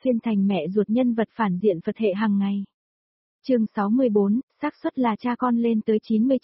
xuyên thành mẹ ruột nhân vật phản diện Phật hệ hàng ngày. Chương 64, xác suất là cha con lên tới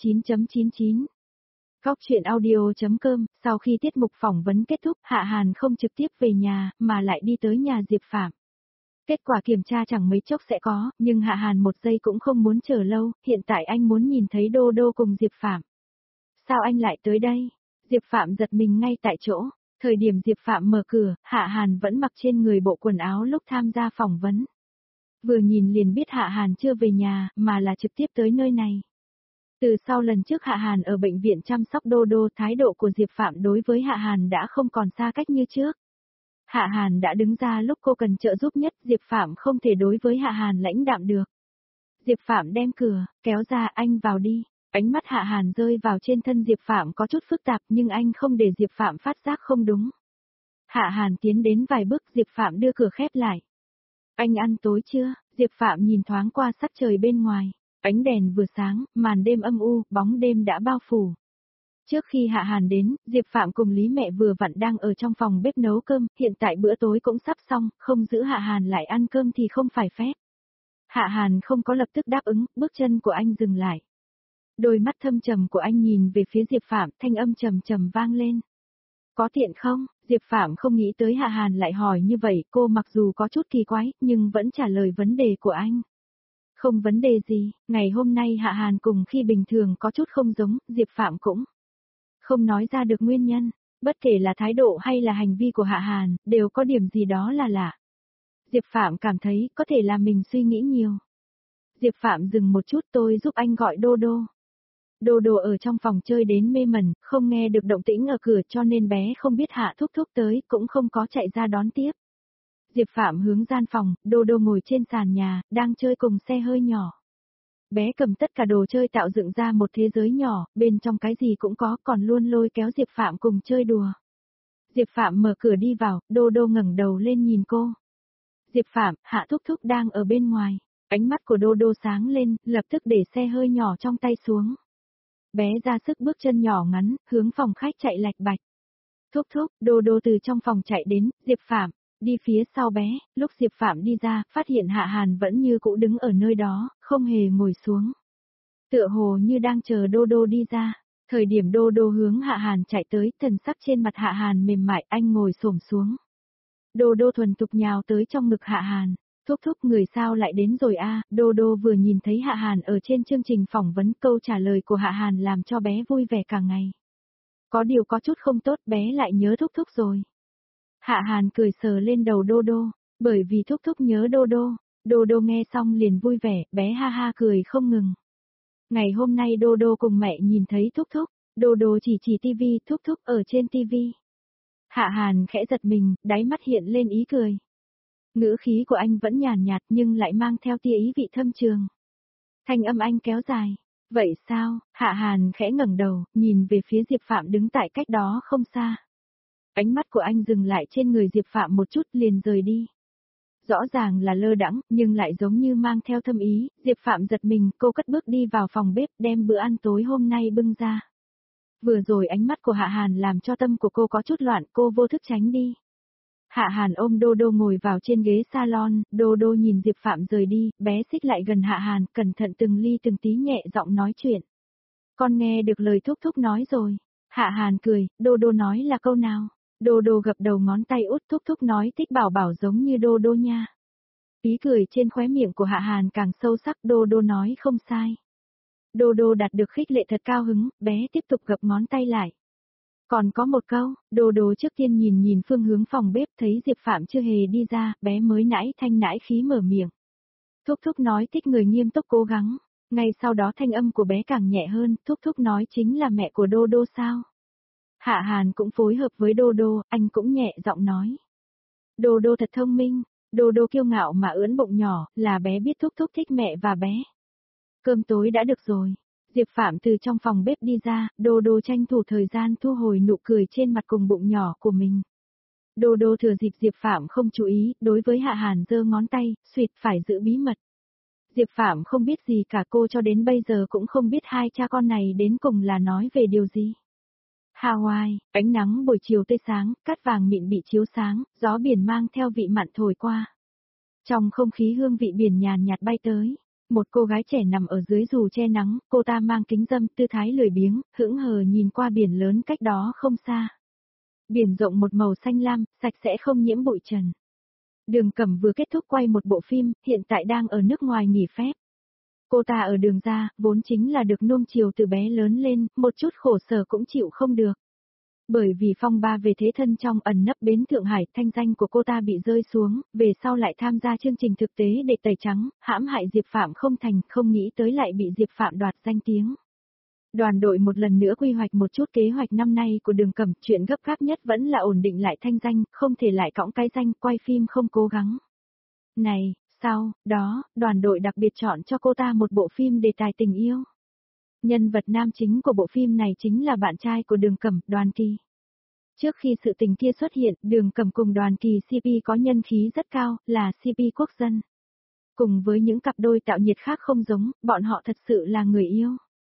99.99. Góc chuyện audio.com, sau khi tiết mục phỏng vấn kết thúc, Hạ Hàn không trực tiếp về nhà, mà lại đi tới nhà Diệp Phạm. Kết quả kiểm tra chẳng mấy chốc sẽ có, nhưng Hạ Hàn một giây cũng không muốn chờ lâu, hiện tại anh muốn nhìn thấy Đô Đô cùng Diệp Phạm. Sao anh lại tới đây? Diệp Phạm giật mình ngay tại chỗ. Thời điểm Diệp Phạm mở cửa, Hạ Hàn vẫn mặc trên người bộ quần áo lúc tham gia phỏng vấn. Vừa nhìn liền biết Hạ Hàn chưa về nhà, mà là trực tiếp tới nơi này. Từ sau lần trước Hạ Hàn ở bệnh viện chăm sóc Đô Đô, thái độ của Diệp Phạm đối với Hạ Hàn đã không còn xa cách như trước. Hạ Hàn đã đứng ra lúc cô cần trợ giúp nhất, Diệp Phạm không thể đối với Hạ Hàn lãnh đạm được. Diệp Phạm đem cửa, kéo ra, anh vào đi. Ánh mắt Hạ Hàn rơi vào trên thân Diệp Phạm có chút phức tạp, nhưng anh không để Diệp Phạm phát giác không đúng. Hạ Hàn tiến đến vài bước, Diệp Phạm đưa cửa khép lại. Anh ăn tối chưa? Diệp Phạm nhìn thoáng qua sắc trời bên ngoài. Ánh đèn vừa sáng, màn đêm âm u, bóng đêm đã bao phủ. Trước khi Hạ Hàn đến, Diệp Phạm cùng Lý mẹ vừa vặn đang ở trong phòng bếp nấu cơm, hiện tại bữa tối cũng sắp xong, không giữ Hạ Hàn lại ăn cơm thì không phải phép. Hạ Hàn không có lập tức đáp ứng, bước chân của anh dừng lại. Đôi mắt thâm trầm của anh nhìn về phía Diệp Phạm, thanh âm trầm trầm vang lên. Có tiện không? Diệp Phạm không nghĩ tới Hạ Hàn lại hỏi như vậy, cô mặc dù có chút kỳ quái, nhưng vẫn trả lời vấn đề của anh. Không vấn đề gì, ngày hôm nay Hạ Hàn cùng khi bình thường có chút không giống, Diệp Phạm cũng không nói ra được nguyên nhân, bất kể là thái độ hay là hành vi của Hạ Hàn, đều có điểm gì đó là lạ. Diệp Phạm cảm thấy có thể là mình suy nghĩ nhiều. Diệp Phạm dừng một chút, tôi giúp anh gọi Đô Đô. Đô Đô ở trong phòng chơi đến mê mẩn, không nghe được động tĩnh ở cửa cho nên bé không biết Hạ Thúc Thúc tới, cũng không có chạy ra đón tiếp. Diệp Phạm hướng gian phòng, Đô Đô ngồi trên sàn nhà, đang chơi cùng xe hơi nhỏ. Bé cầm tất cả đồ chơi tạo dựng ra một thế giới nhỏ, bên trong cái gì cũng có, còn luôn lôi kéo Diệp Phạm cùng chơi đùa. Diệp Phạm mở cửa đi vào, Đô Đô ngẩng đầu lên nhìn cô. Diệp Phạm, Hạ Thúc Thúc đang ở bên ngoài. Ánh mắt của Đô Đô sáng lên, lập tức để xe hơi nhỏ trong tay xuống. Bé ra sức bước chân nhỏ ngắn, hướng phòng khách chạy lạch bạch. Thúc thúc, Đô Đô từ trong phòng chạy đến, Diệp Phạm, đi phía sau bé, lúc Diệp Phạm đi ra, phát hiện Hạ Hàn vẫn như cũ đứng ở nơi đó, không hề ngồi xuống. Tựa hồ như đang chờ Đô Đô đi ra, thời điểm Đô Đô hướng Hạ Hàn chạy tới, thần sắc trên mặt Hạ Hàn mềm mại, anh ngồi xổm xuống. Đô Đô thuần tục nhào tới trong ngực Hạ Hàn. Thúc thúc, người sao lại đến rồi a? Đô Đô vừa nhìn thấy Hạ Hàn ở trên chương trình phỏng vấn, câu trả lời của Hạ Hàn làm cho bé vui vẻ cả ngày. Có điều có chút không tốt, bé lại nhớ thúc thúc rồi. Hạ Hàn cười sờ lên đầu Đô Đô, bởi vì thúc thúc nhớ Đô Đô. Đô Đô nghe xong liền vui vẻ, bé ha ha cười không ngừng. Ngày hôm nay Đô Đô cùng mẹ nhìn thấy thúc thúc, Đô Đô chỉ tivi, thúc thúc ở trên tivi. Hạ Hàn khẽ giật mình, đáy mắt hiện lên ý cười. Ngữ khí của anh vẫn nhàn nhạt nhưng lại mang theo tia ý vị thâm trường. Thanh âm anh kéo dài. Vậy sao? Hạ Hàn khẽ ngẩng đầu, nhìn về phía Diệp Phạm đứng tại cách đó không xa. Ánh mắt của anh dừng lại trên người Diệp Phạm một chút liền rời đi. Rõ ràng là lơ đãng, nhưng lại giống như mang theo thâm ý, Diệp Phạm giật mình, cô cất bước đi vào phòng bếp đem bữa ăn tối hôm nay bưng ra. Vừa rồi ánh mắt của Hạ Hàn làm cho tâm của cô có chút loạn, cô vô thức tránh đi. Hạ Hàn ôm Đô Đô ngồi vào trên ghế salon, Đô Đô nhìn Diệp Phạm rời đi, bé xích lại gần Hạ Hàn, cẩn thận từng ly từng tí nhẹ giọng nói chuyện. Con nghe được lời thúc thúc nói rồi. Hạ Hàn cười, Đô Đô nói là câu nào? Đô Đô gập đầu ngón tay út, thúc thúc nói thích bảo bảo giống như Đô Đô nha. Ý cười trên khóe miệng của Hạ Hàn càng sâu sắc, Đô Đô nói không sai. Đô Đô đạt được khích lệ thật cao hứng, bé tiếp tục gập ngón tay lại. Còn có một câu, Đô Đô trước tiên nhìn phương hướng phòng bếp, thấy Diệp Phạm chưa hề đi ra, bé mới nãi thanh nãi khí mở miệng. Thúc thúc nói thích người nghiêm túc cố gắng, ngay sau đó thanh âm của bé càng nhẹ hơn, thúc thúc nói chính là mẹ của Đô Đô sao? Hạ Hàn cũng phối hợp với Đô Đô, anh cũng nhẹ giọng nói. Đô Đô thật thông minh, Đô Đô kiêu ngạo mà ưỡn bụng nhỏ, là bé biết thúc thúc thích mẹ và bé. Cơm tối đã được rồi. Diệp Phạm từ trong phòng bếp đi ra, Đô Đô tranh thủ thời gian thu hồi nụ cười trên mặt cùng bụng nhỏ của mình. Đô Đô thừa dịp Diệp Phạm không chú ý, đối với Hạ Hàn giơ ngón tay, suýt phải giữ bí mật. Diệp Phạm không biết gì cả, cô cho đến bây giờ cũng không biết hai cha con này đến cùng là nói về điều gì. Hawaii, ánh nắng buổi chiều tươi sáng, cát vàng mịn bị chiếu sáng, gió biển mang theo vị mặn thổi qua. Trong không khí hương vị biển nhàn nhạt bay tới. Một cô gái trẻ nằm ở dưới dù che nắng, cô ta mang kính râm, tư thái lười biếng, hững hờ nhìn qua biển lớn cách đó không xa. Biển rộng một màu xanh lam, sạch sẽ không nhiễm bụi trần. Đường Cẩm vừa kết thúc quay một bộ phim, hiện tại đang ở nước ngoài nghỉ phép. Cô ta ở Đường ra, vốn chính là được nuông chiều từ bé lớn lên, một chút khổ sở cũng chịu không được. Bởi vì phong ba về thế thân trong ẩn nấp bến Thượng Hải, thanh danh của cô ta bị rơi xuống, về sau lại tham gia chương trình thực tế để tẩy trắng, hãm hại Diệp Phạm không thành, không nghĩ tới lại bị Diệp Phạm đoạt danh tiếng. Đoàn đội một lần nữa quy hoạch một chút kế hoạch năm nay của Đường Cẩm, chuyện gấp gáp nhất vẫn là ổn định lại thanh danh, không thể lại cõng cái danh quay phim không cố gắng. Này, sau đó, đoàn đội đặc biệt chọn cho cô ta một bộ phim đề tài tình yêu. Nhân vật nam chính của bộ phim này chính là bạn trai của Đường Cẩm, Đoàn Kỳ. Trước khi sự tình kia xuất hiện, Đường Cẩm cùng Đoàn Kỳ CP có nhân khí rất cao, là CP quốc dân. Cùng với những cặp đôi tạo nhiệt khác không giống, bọn họ thật sự là người yêu.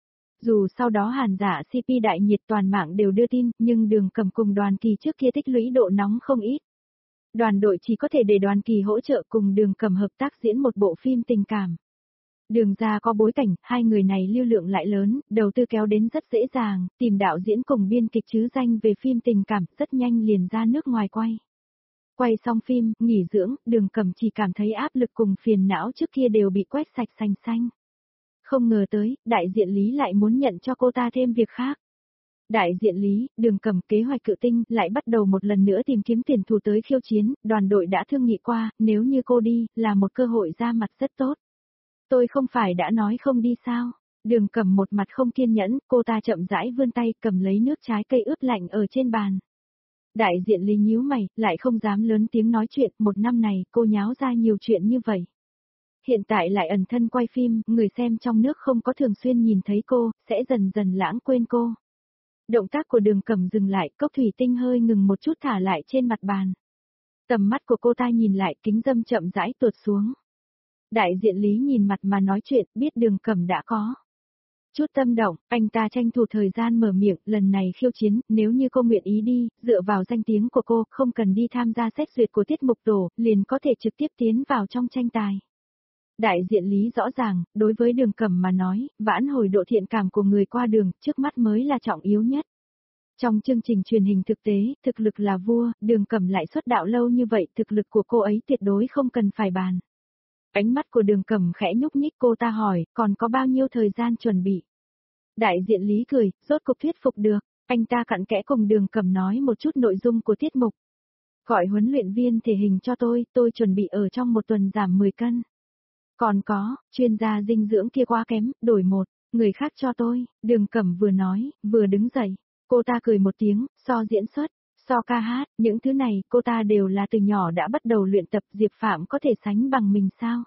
Dù sau đó Hàn Giả CP đại nhiệt toàn mạng đều đưa tin, nhưng Đường Cẩm cùng Đoàn Kỳ trước kia tích lũy độ nóng không ít. Đoàn đội chỉ có thể để Đoàn Kỳ hỗ trợ cùng Đường Cẩm hợp tác diễn một bộ phim tình cảm. Đường ra có bối cảnh, hai người này lưu lượng lại lớn, đầu tư kéo đến rất dễ dàng, tìm đạo diễn cùng biên kịch chứ danh về phim tình cảm, rất nhanh liền ra nước ngoài quay. Quay xong phim, nghỉ dưỡng, Đường Cẩm chỉ cảm thấy áp lực cùng phiền não trước kia đều bị quét sạch sành xanh. Không ngờ tới, đại diện Lý lại muốn nhận cho cô ta thêm việc khác. Đại diện Lý, Đường Cẩm kế hoạch cự tinh lại bắt đầu một lần nữa tìm kiếm tiền thủ tới khiêu chiến, đoàn đội đã thương nghị qua, nếu như cô đi, là một cơ hội ra mặt rất tốt. Tôi không phải đã nói không đi sao? Đường Cẩm một mặt không kiên nhẫn, cô ta chậm rãi vươn tay cầm lấy nước trái cây ướp lạnh ở trên bàn. Đại diện Lý nhíu mày, lại không dám lớn tiếng nói chuyện, một năm này cô nháo ra nhiều chuyện như vậy. Hiện tại lại ẩn thân quay phim, người xem trong nước không có thường xuyên nhìn thấy cô, sẽ dần dần lãng quên cô. Động tác của Đường Cẩm dừng lại, cốc thủy tinh hơi ngừng một chút thả lại trên mặt bàn. Tầm mắt của cô ta nhìn lại, kính dâm chậm rãi tuột xuống. Đại diện Lý nhìn mặt mà nói chuyện, biết Đường Cẩm đã có chút tâm động, anh ta tranh thủ thời gian mở miệng, lần này khiêu chiến, nếu như cô nguyện ý đi, dựa vào danh tiếng của cô, không cần đi tham gia xét duyệt của tiết mục tổ, liền có thể trực tiếp tiến vào trong tranh tài. Đại diện Lý rõ ràng, đối với Đường Cẩm mà nói, vãn hồi độ thiện cảm của người qua đường, trước mắt mới là trọng yếu nhất. Trong chương trình truyền hình thực tế, thực lực là vua, Đường Cẩm lại xuất đạo lâu như vậy, thực lực của cô ấy tuyệt đối không cần phải bàn. Ánh mắt của Đường Cẩm khẽ nhúc nhích, cô ta hỏi, còn có bao nhiêu thời gian chuẩn bị? Đại diện Lý cười, rốt cuộc thuyết phục được, anh ta cặn kẽ cùng Đường Cẩm nói một chút nội dung của tiết mục. Gọi huấn luyện viên thể hình cho tôi chuẩn bị ở trong một tuần giảm 10 cân. Còn có, chuyên gia dinh dưỡng kia quá kém, đổi một, người khác cho tôi, Đường Cẩm vừa nói, vừa đứng dậy. Cô ta cười một tiếng, so diễn xuất, so ca hát, những thứ này cô ta đều là từ nhỏ đã bắt đầu luyện tập, Diệp Phạm có thể sánh bằng mình sao?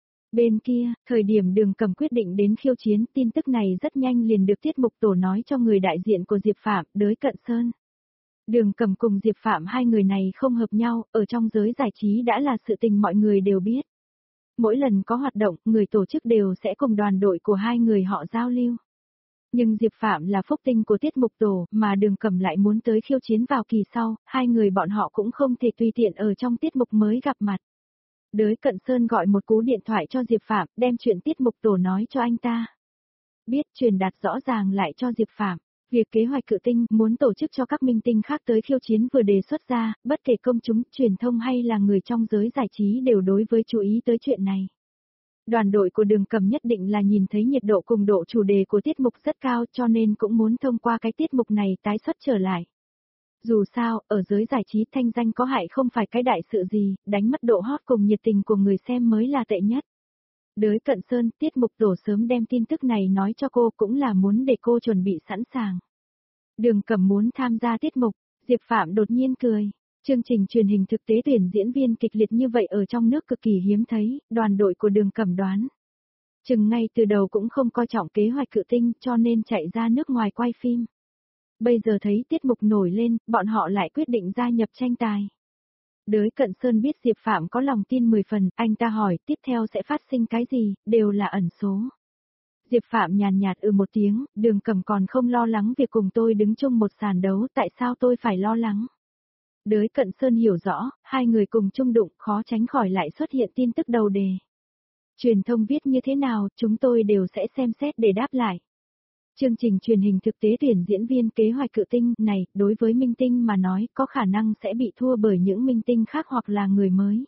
Bên kia, thời điểm Đường Cẩm quyết định đến khiêu chiến, tin tức này rất nhanh liền được tiết mục tổ nói cho người đại diện của Diệp Phạm, Đới Cận Sơn. Đường Cẩm cùng Diệp Phạm hai người này không hợp nhau, ở trong giới giải trí đã là sự tình mọi người đều biết. Mỗi lần có hoạt động, người tổ chức đều sẽ cùng đoàn đội của hai người họ giao lưu. Nhưng Diệp Phạm là phúc tinh của tiết mục tổ, mà Đường Cẩm lại muốn tới khiêu chiến vào kỳ sau, hai người bọn họ cũng không thể tùy tiện ở trong tiết mục mới gặp mặt. Đới Cận Sơn gọi một cú điện thoại cho Diệp Phạm, đem chuyện tiết mục tổ nói cho anh ta. Biết truyền đạt rõ ràng lại cho Diệp Phạm. Việc kế hoạch cự tinh muốn tổ chức cho các minh tinh khác tới khiêu chiến vừa đề xuất ra, bất kể công chúng, truyền thông hay là người trong giới giải trí đều đối với chú ý tới chuyện này. Đoàn đội của Đường Cẩm nhất định là nhìn thấy nhiệt độ cùng độ chủ đề của tiết mục rất cao cho nên cũng muốn thông qua cái tiết mục này tái xuất trở lại. Dù sao, ở giới giải trí thanh danh có hại không phải cái đại sự gì, đánh mất độ hot cùng nhiệt tình của người xem mới là tệ nhất. Đới Cận Sơn, tiết mục tổ sớm đem tin tức này nói cho cô cũng là muốn để cô chuẩn bị sẵn sàng. Đường Cẩm muốn tham gia tiết mục, Diệp Phạm đột nhiên cười. Chương trình truyền hình thực tế tuyển diễn viên kịch liệt như vậy ở trong nước cực kỳ hiếm thấy, đoàn đội của Đường Cẩm đoán. Chừng ngay từ đầu cũng không coi trọng kế hoạch cự tinh cho nên chạy ra nước ngoài quay phim. Bây giờ thấy tiết mục nổi lên, bọn họ lại quyết định gia nhập tranh tài. Đới Cận Sơn biết Diệp Phạm có lòng tin 10 phần, anh ta hỏi tiếp theo sẽ phát sinh cái gì, đều là ẩn số. Diệp Phạm nhàn nhạt một tiếng, Đường Cẩm còn không lo lắng việc cùng tôi đứng chung một sàn đấu, tại sao tôi phải lo lắng? Đới Cận Sơn hiểu rõ, hai người cùng chung đụng khó tránh khỏi lại xuất hiện tin tức đầu đề. Truyền thông viết như thế nào, chúng tôi đều sẽ xem xét để đáp lại. Chương trình truyền hình thực tế tuyển diễn viên kế hoạch cự tinh này, đối với minh tinh mà nói có khả năng sẽ bị thua bởi những minh tinh khác hoặc là người mới.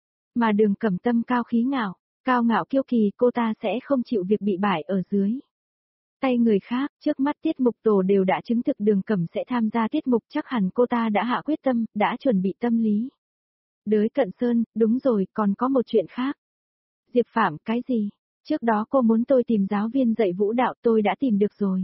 Mà Đường Cẩm Tâm cao khí ngạo, cao ngạo kiêu kỳ, cô ta sẽ không chịu việc bị bại ở dưới tay người khác. Trước mắt tiết mục tổ đều đã chứng thực Đường Cẩm sẽ tham gia tiết mục, chắc hẳn cô ta đã hạ quyết tâm, đã chuẩn bị tâm lý. Đới Cận Sơn, đúng rồi, còn có một chuyện khác. Diệp Phạm, cái gì? Trước đó cô muốn tôi tìm giáo viên dạy vũ đạo, tôi đã tìm được rồi.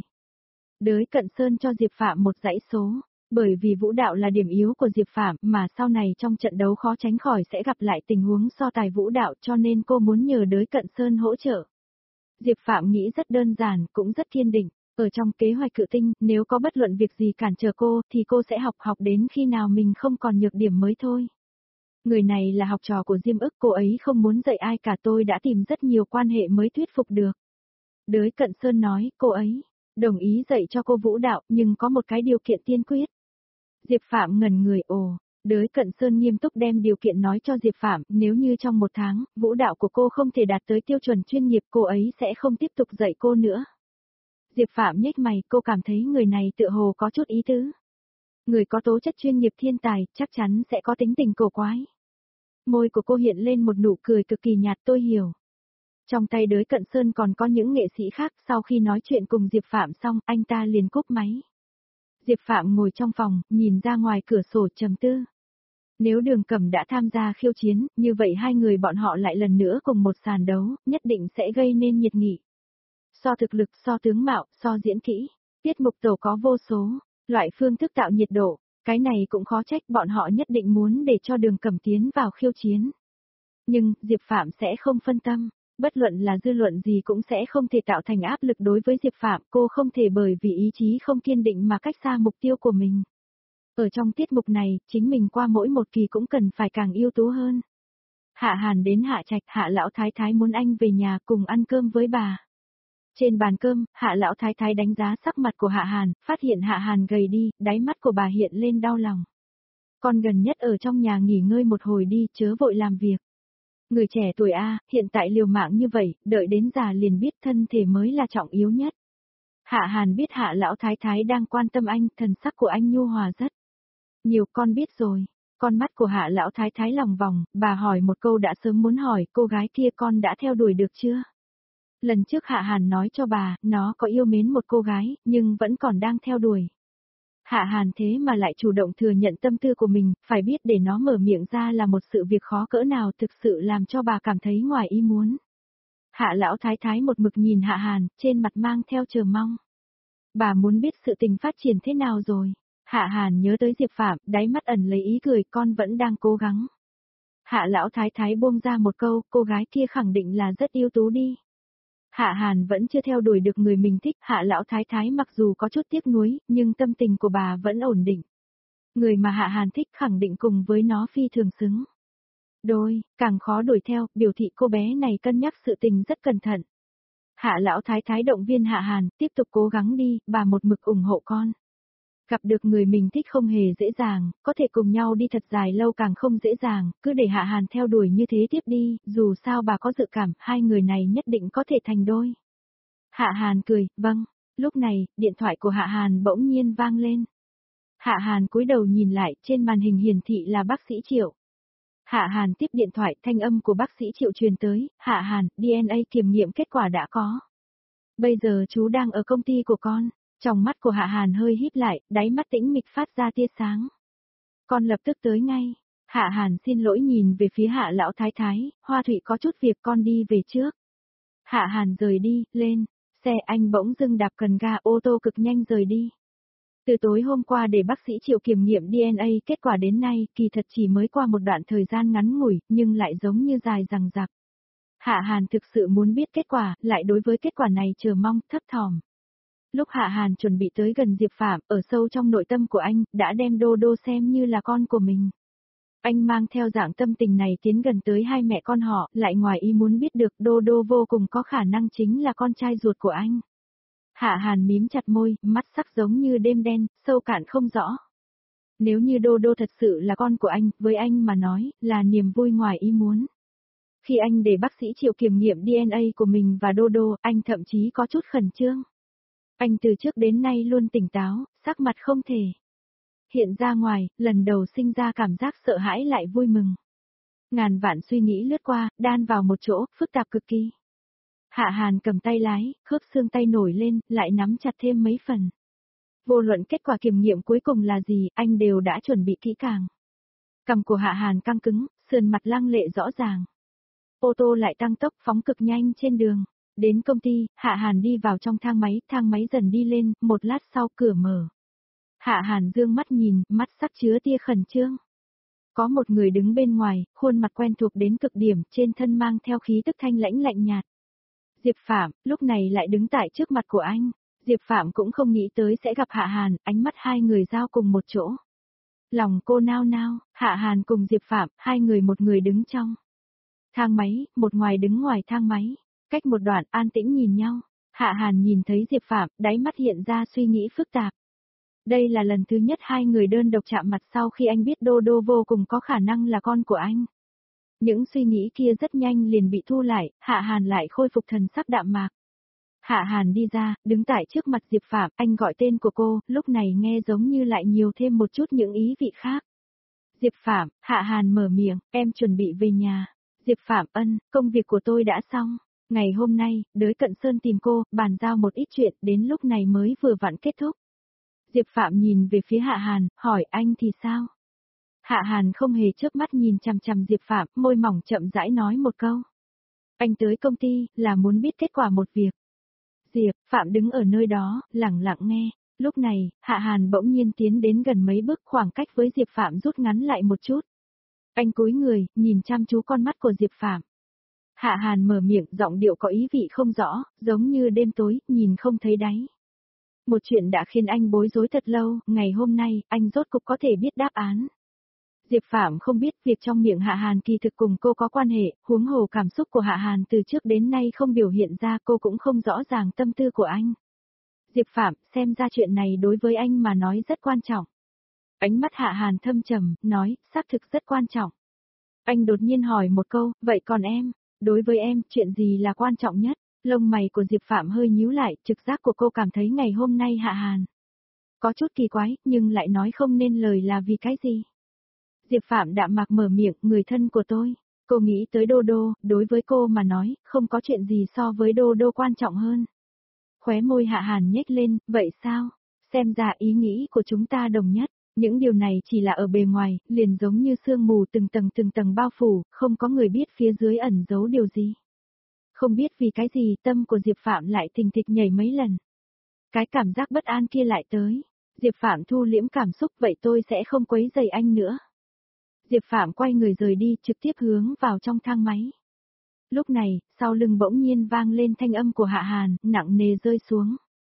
Đới Cận Sơn cho Diệp Phạm một dãy số, bởi vì vũ đạo là điểm yếu của Diệp Phạm mà sau này trong trận đấu khó tránh khỏi sẽ gặp lại tình huống so tài vũ đạo, cho nên cô muốn nhờ Đới Cận Sơn hỗ trợ. Diệp Phạm nghĩ rất đơn giản, cũng rất kiên định. Ở trong kế hoạch cự tinh, nếu có bất luận việc gì cản trở cô, thì cô sẽ học đến khi nào mình không còn nhược điểm mới thôi. Người này là học trò của Diêm Ức, cô ấy không muốn dạy ai cả, tôi đã tìm rất nhiều quan hệ mới thuyết phục được. Đới Cận Sơn nói, cô ấy đồng ý dạy cho cô vũ đạo, nhưng có một cái điều kiện tiên quyết. Diệp Phạm ngẩn người, Đới Cận Sơn nghiêm túc đem điều kiện nói cho Diệp Phạm, nếu như trong 1 tháng, vũ đạo của cô không thể đạt tới tiêu chuẩn chuyên nghiệp, cô ấy sẽ không tiếp tục dạy cô nữa. Diệp Phạm nhếch mày, cô cảm thấy người này tựa hồ có chút ý tứ. Người có tố chất chuyên nghiệp thiên tài, chắc chắn sẽ có tính tình cổ quái. Môi của cô hiện lên một nụ cười cực kỳ nhạt, tôi hiểu. Trong tay Đới Cận Sơn còn có những nghệ sĩ khác, sau khi nói chuyện cùng Diệp Phạm xong, anh ta liền cúp máy. Diệp Phạm ngồi trong phòng, nhìn ra ngoài cửa sổ trầm tư. Nếu Đường Cẩm đã tham gia khiêu chiến, như vậy hai người bọn họ lại lần nữa cùng một sàn đấu, nhất định sẽ gây nên nhiệt nghị. So thực lực, so tướng mạo, so diễn kỹ, tiết mục tổ có vô số loại phương thức tạo nhiệt độ, cái này cũng khó trách bọn họ nhất định muốn để cho Đường Cẩm tiến vào khiêu chiến. Nhưng, Diệp Phạm sẽ không phân tâm, bất luận là dư luận gì cũng sẽ không thể tạo thành áp lực đối với Diệp Phạm, cô không thể bởi vì ý chí không kiên định mà cách xa mục tiêu của mình. Ở trong tiết mục này, chính mình qua mỗi một kỳ cũng cần phải càng ưu tú hơn. Hạ Hàn đến Hạ Trạch, Hạ lão thái thái muốn anh về nhà cùng ăn cơm với bà. Trên bàn cơm, Hạ lão thái thái đánh giá sắc mặt của Hạ Hàn, phát hiện Hạ Hàn gầy đi, đáy mắt của bà hiện lên đau lòng. Con gần nhất ở trong nhà nghỉ ngơi một hồi đi, chớ vội làm việc. Người trẻ tuổi hiện tại liều mạng như vậy, đợi đến già liền biết thân thể mới là trọng yếu nhất. Hạ Hàn biết Hạ lão thái thái đang quan tâm anh, thần sắc của anh nhu hòa rất nhiều. Con biết rồi. Con mắt của Hạ lão thái thái lòng vòng, bà hỏi một câu đã sớm muốn hỏi, cô gái kia con đã theo đuổi được chưa? Lần trước Hạ Hàn nói cho bà, nó có yêu mến một cô gái, nhưng vẫn còn đang theo đuổi. Hạ Hàn thế mà lại chủ động thừa nhận tâm tư của mình, phải biết để nó mở miệng ra là một sự việc khó cỡ nào, thực sự làm cho bà cảm thấy ngoài ý muốn. Hạ lão thái thái một mực nhìn Hạ Hàn, trên mặt mang theo chờ mong. Bà muốn biết sự tình phát triển thế nào rồi. Hạ Hàn nhớ tới Diệp Phạm, đáy mắt ẩn lấy ý cười, con vẫn đang cố gắng. Hạ lão thái thái buông ra một câu, cô gái kia khẳng định là rất ưu tú đi. Hạ Hàn vẫn chưa theo đuổi được người mình thích, Hạ lão thái thái mặc dù có chút tiếc nuối, nhưng tâm tình của bà vẫn ổn định. Người mà Hạ Hàn thích khẳng định cùng với nó phi thường xứng. Đôi, càng khó đuổi theo, biểu thị cô bé này cân nhắc sự tình rất cẩn thận. Hạ lão thái thái động viên Hạ Hàn, tiếp tục cố gắng đi, bà một mực ủng hộ con. Gặp được người mình thích không hề dễ dàng, có thể cùng nhau đi thật dài lâu càng không dễ dàng, cứ để Hạ Hàn theo đuổi như thế tiếp đi, dù sao bà có dự cảm, hai người này nhất định có thể thành đôi. Hạ Hàn cười, vâng. Lúc này, điện thoại của Hạ Hàn bỗng nhiên vang lên. Hạ Hàn cúi đầu nhìn lại, trên màn hình hiển thị là bác sĩ Triệu. Hạ Hàn tiếp điện thoại, thanh âm của bác sĩ Triệu truyền tới, Hạ Hàn, DNA kiểm nghiệm kết quả đã có. Bây giờ chú đang ở công ty của con. Trong mắt của Hạ Hàn hơi híp lại, đáy mắt tĩnh mịch phát ra tia sáng. Con lập tức tới ngay. Hạ Hàn xin lỗi nhìn về phía Hạ lão thái thái, Hoa Thụy có chút việc con đi về trước. Hạ Hàn rời đi, lên, xe anh bỗng dưng đạp cần ga, ô tô cực nhanh rời đi. Từ tối hôm qua để bác sĩ Triệu kiểm nghiệm DNA, kết quả đến nay, kỳ thật chỉ mới qua một đoạn thời gian ngắn ngủi, nhưng lại giống như dài dằng dặc. Hạ Hàn thực sự muốn biết kết quả, lại đối với kết quả này chờ mong, thấp thỏm. Lúc Hạ Hàn chuẩn bị tới gần Diệp Phạm, ở sâu trong nội tâm của anh, đã đem Đô Đô xem như là con của mình. Anh mang theo dạng tâm tình này tiến gần tới hai mẹ con họ, lại ngoài ý muốn biết được Đô Đô vô cùng có khả năng chính là con trai ruột của anh. Hạ Hàn mím chặt môi, mắt sắc giống như đêm đen, sâu cạn không rõ. Nếu như Đô Đô thật sự là con của anh, với anh mà nói, là niềm vui ngoài ý muốn. Khi anh để bác sĩ Triệu kiểm nghiệm DNA của mình và Đô Đô, anh thậm chí có chút khẩn trương. Anh từ trước đến nay luôn tỉnh táo, sắc mặt không thể hiện ra ngoài, lần đầu sinh ra cảm giác sợ hãi lại vui mừng. Ngàn vạn suy nghĩ lướt qua, đan vào một chỗ, phức tạp cực kỳ. Hạ Hàn cầm tay lái, khớp xương tay nổi lên, lại nắm chặt thêm mấy phần. Vô luận kết quả kiểm nghiệm cuối cùng là gì, anh đều đã chuẩn bị kỹ càng. Cằm của Hạ Hàn căng cứng, sườn mặt lăng lệ rõ ràng. Ô tô lại tăng tốc phóng cực nhanh trên đường. Đến công ty, Hạ Hàn đi vào trong thang máy dần đi lên, một lát sau cửa mở. Hạ Hàn dương mắt nhìn, mắt sắc chứa tia khẩn trương. Có một người đứng bên ngoài, khuôn mặt quen thuộc đến cực điểm, trên thân mang theo khí tức thanh lãnh lạnh nhạt. Diệp Phạm, lúc này lại đứng tại trước mặt của anh. Diệp Phạm cũng không nghĩ tới sẽ gặp Hạ Hàn, ánh mắt hai người giao cùng một chỗ. Lòng cô nao nao, Hạ Hàn cùng Diệp Phạm, hai người một người đứng trong thang máy, một ngoài đứng ngoài thang máy. Cách một đoạn an tĩnh nhìn nhau, Hạ Hàn nhìn thấy Diệp Phạm, đáy mắt hiện ra suy nghĩ phức tạp. Đây là lần thứ nhất hai người đơn độc chạm mặt sau khi anh biết Đô Đô vô cùng có khả năng là con của anh. Những suy nghĩ kia rất nhanh liền bị thu lại, Hạ Hàn lại khôi phục thần sắc đạm mạc. Hạ Hàn đi ra, đứng tại trước mặt Diệp Phạm, anh gọi tên của cô, lúc này nghe giống như lại nhiều thêm một chút những ý vị khác. Diệp Phạm, Hạ Hàn mở miệng, em chuẩn bị về nhà. Diệp Phạm ân, công việc của tôi đã xong. Ngày hôm nay, đới Cận Sơn tìm cô, bàn giao một ít chuyện, đến lúc này mới vừa vặn kết thúc. Diệp Phạm nhìn về phía Hạ Hàn, hỏi anh thì sao? Hạ Hàn không hề chớp mắt nhìn chằm chằm Diệp Phạm, môi mỏng chậm rãi nói một câu. Anh tới công ty, là muốn biết kết quả một việc. Diệp Phạm đứng ở nơi đó, lặng lặng nghe. Lúc này, Hạ Hàn bỗng nhiên tiến đến gần mấy bước, khoảng cách với Diệp Phạm rút ngắn lại một chút. Anh cúi người, nhìn chăm chú con mắt của Diệp Phạm. Hạ Hàn mở miệng, giọng điệu có ý vị không rõ, giống như đêm tối, nhìn không thấy đáy. Một chuyện đã khiến anh bối rối thật lâu, ngày hôm nay, anh rốt cục có thể biết đáp án. Diệp Phạm không biết việc trong miệng Hạ Hàn kỳ thực cùng cô có quan hệ, huống hồ cảm xúc của Hạ Hàn từ trước đến nay không biểu hiện ra, cô cũng không rõ ràng tâm tư của anh. Diệp Phạm, xem ra chuyện này đối với anh mà nói rất quan trọng. Ánh mắt Hạ Hàn thâm trầm, nói, xác thực rất quan trọng. Anh đột nhiên hỏi một câu, vậy còn em, đối với em, chuyện gì là quan trọng nhất? Lông mày của Diệp Phạm hơi nhíu lại, trực giác của cô cảm thấy ngày hôm nay Hạ Hàn có chút kỳ quái, nhưng lại nói không nên lời là vì cái gì. Diệp Phạm đạm mạc mở miệng, người thân của tôi. Cô nghĩ tới Đô Đô, đối với cô mà nói, không có chuyện gì so với Đô Đô quan trọng hơn. Khóe môi Hạ Hàn nhếch lên, vậy sao? Xem ra ý nghĩ của chúng ta đồng nhất. Những điều này chỉ là ở bề ngoài, liền giống như sương mù từng tầng bao phủ, không có người biết phía dưới ẩn giấu điều gì. Không biết vì cái gì tâm của Diệp Phạm lại thình thịch nhảy mấy lần. Cái cảm giác bất an kia lại tới. Diệp Phạm thu liễm cảm xúc, vậy tôi sẽ không quấy rầy anh nữa. Diệp Phạm quay người rời đi, trực tiếp hướng vào trong thang máy. Lúc này, sau lưng bỗng nhiên vang lên thanh âm của Hạ Hàn, nặng nề rơi xuống.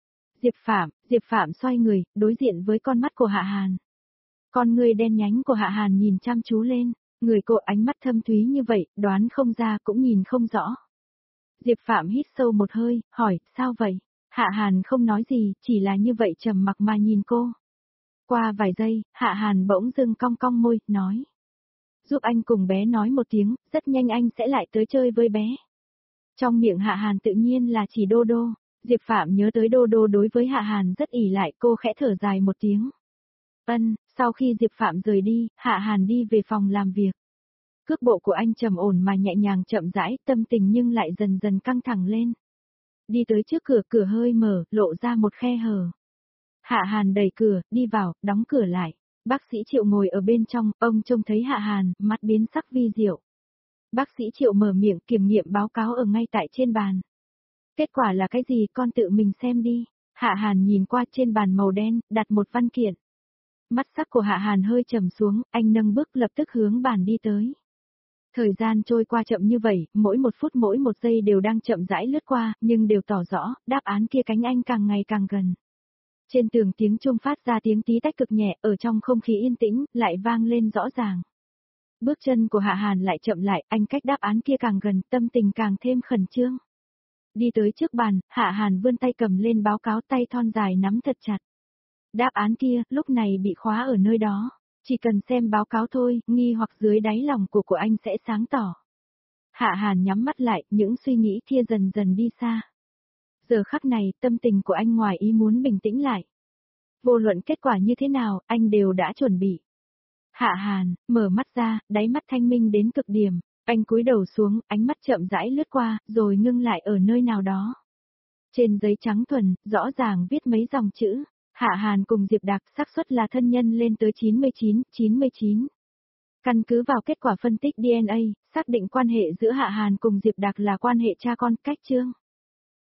Diệp Phạm xoay người, đối diện với con mắt của Hạ Hàn. Con người đen nhánh của Hạ Hàn nhìn chăm chú lên, người cô ánh mắt thâm thúy như vậy, đoán không ra cũng nhìn không rõ. Diệp Phạm hít sâu một hơi, hỏi, sao vậy? Hạ Hàn không nói gì, chỉ là như vậy trầm mặc mà nhìn cô. Qua vài giây, Hạ Hàn bỗng dưng cong cong môi, nói. Giúp anh cùng bé nói một tiếng, rất nhanh anh sẽ lại tới chơi với bé. Trong miệng Hạ Hàn tự nhiên là chỉ Đô Đô. Diệp Phạm nhớ tới Đô Đô đối với Hạ Hàn rất ỉ lại, cô khẽ thở dài một tiếng. Sau khi Diệp Phạm rời đi, Hạ Hàn đi về phòng làm việc. Cước bộ của anh trầm ổn mà nhẹ nhàng chậm rãi, tâm tình nhưng lại dần dần căng thẳng lên. Đi tới trước cửa, cửa hơi mở, lộ ra một khe hở. Hạ Hàn đẩy cửa, đi vào, đóng cửa lại. Bác sĩ Triệu ngồi ở bên trong, ông trông thấy Hạ Hàn, mắt biến sắc vi diệu. Bác sĩ Triệu mở miệng, kiểm nghiệm báo cáo ở ngay tại trên bàn. Kết quả là cái gì, con tự mình xem đi. Hạ Hàn nhìn qua trên bàn màu đen, đặt một văn kiện. Mắt sắc của Hạ Hàn hơi trầm xuống, anh nâng bước lập tức hướng bàn đi tới. Thời gian trôi qua chậm như vậy, mỗi một phút mỗi một giây đều đang chậm rãi lướt qua, nhưng đều tỏ rõ, đáp án kia cánh anh càng ngày càng gần. Trên tường tiếng chuông phát ra tiếng tí tách cực nhẹ, ở trong không khí yên tĩnh, lại vang lên rõ ràng. Bước chân của Hạ Hàn lại chậm lại, anh cách đáp án kia càng gần, tâm tình càng thêm khẩn trương. Đi tới trước bàn, Hạ Hàn vươn tay cầm lên báo cáo, tay thon dài nắm thật chặt. Đáp án kia, lúc này bị khóa ở nơi đó. Chỉ cần xem báo cáo thôi, nghi hoặc dưới đáy lòng của anh sẽ sáng tỏ. Hạ Hàn nhắm mắt lại, những suy nghĩ kia dần dần đi xa. Giờ khắc này, tâm tình của anh ngoài ý muốn bình tĩnh lại. Vô luận kết quả như thế nào, anh đều đã chuẩn bị. Hạ Hàn, mở mắt ra, đáy mắt thanh minh đến cực điểm. Anh cúi đầu xuống, ánh mắt chậm rãi lướt qua, rồi ngưng lại ở nơi nào đó. Trên giấy trắng thuần, rõ ràng viết mấy dòng chữ. Hạ Hàn cùng Diệp Đạc xác suất là thân nhân lên tới 99. Căn cứ vào kết quả phân tích DNA, xác định quan hệ giữa Hạ Hàn cùng Diệp Đạc là quan hệ cha con cách chương.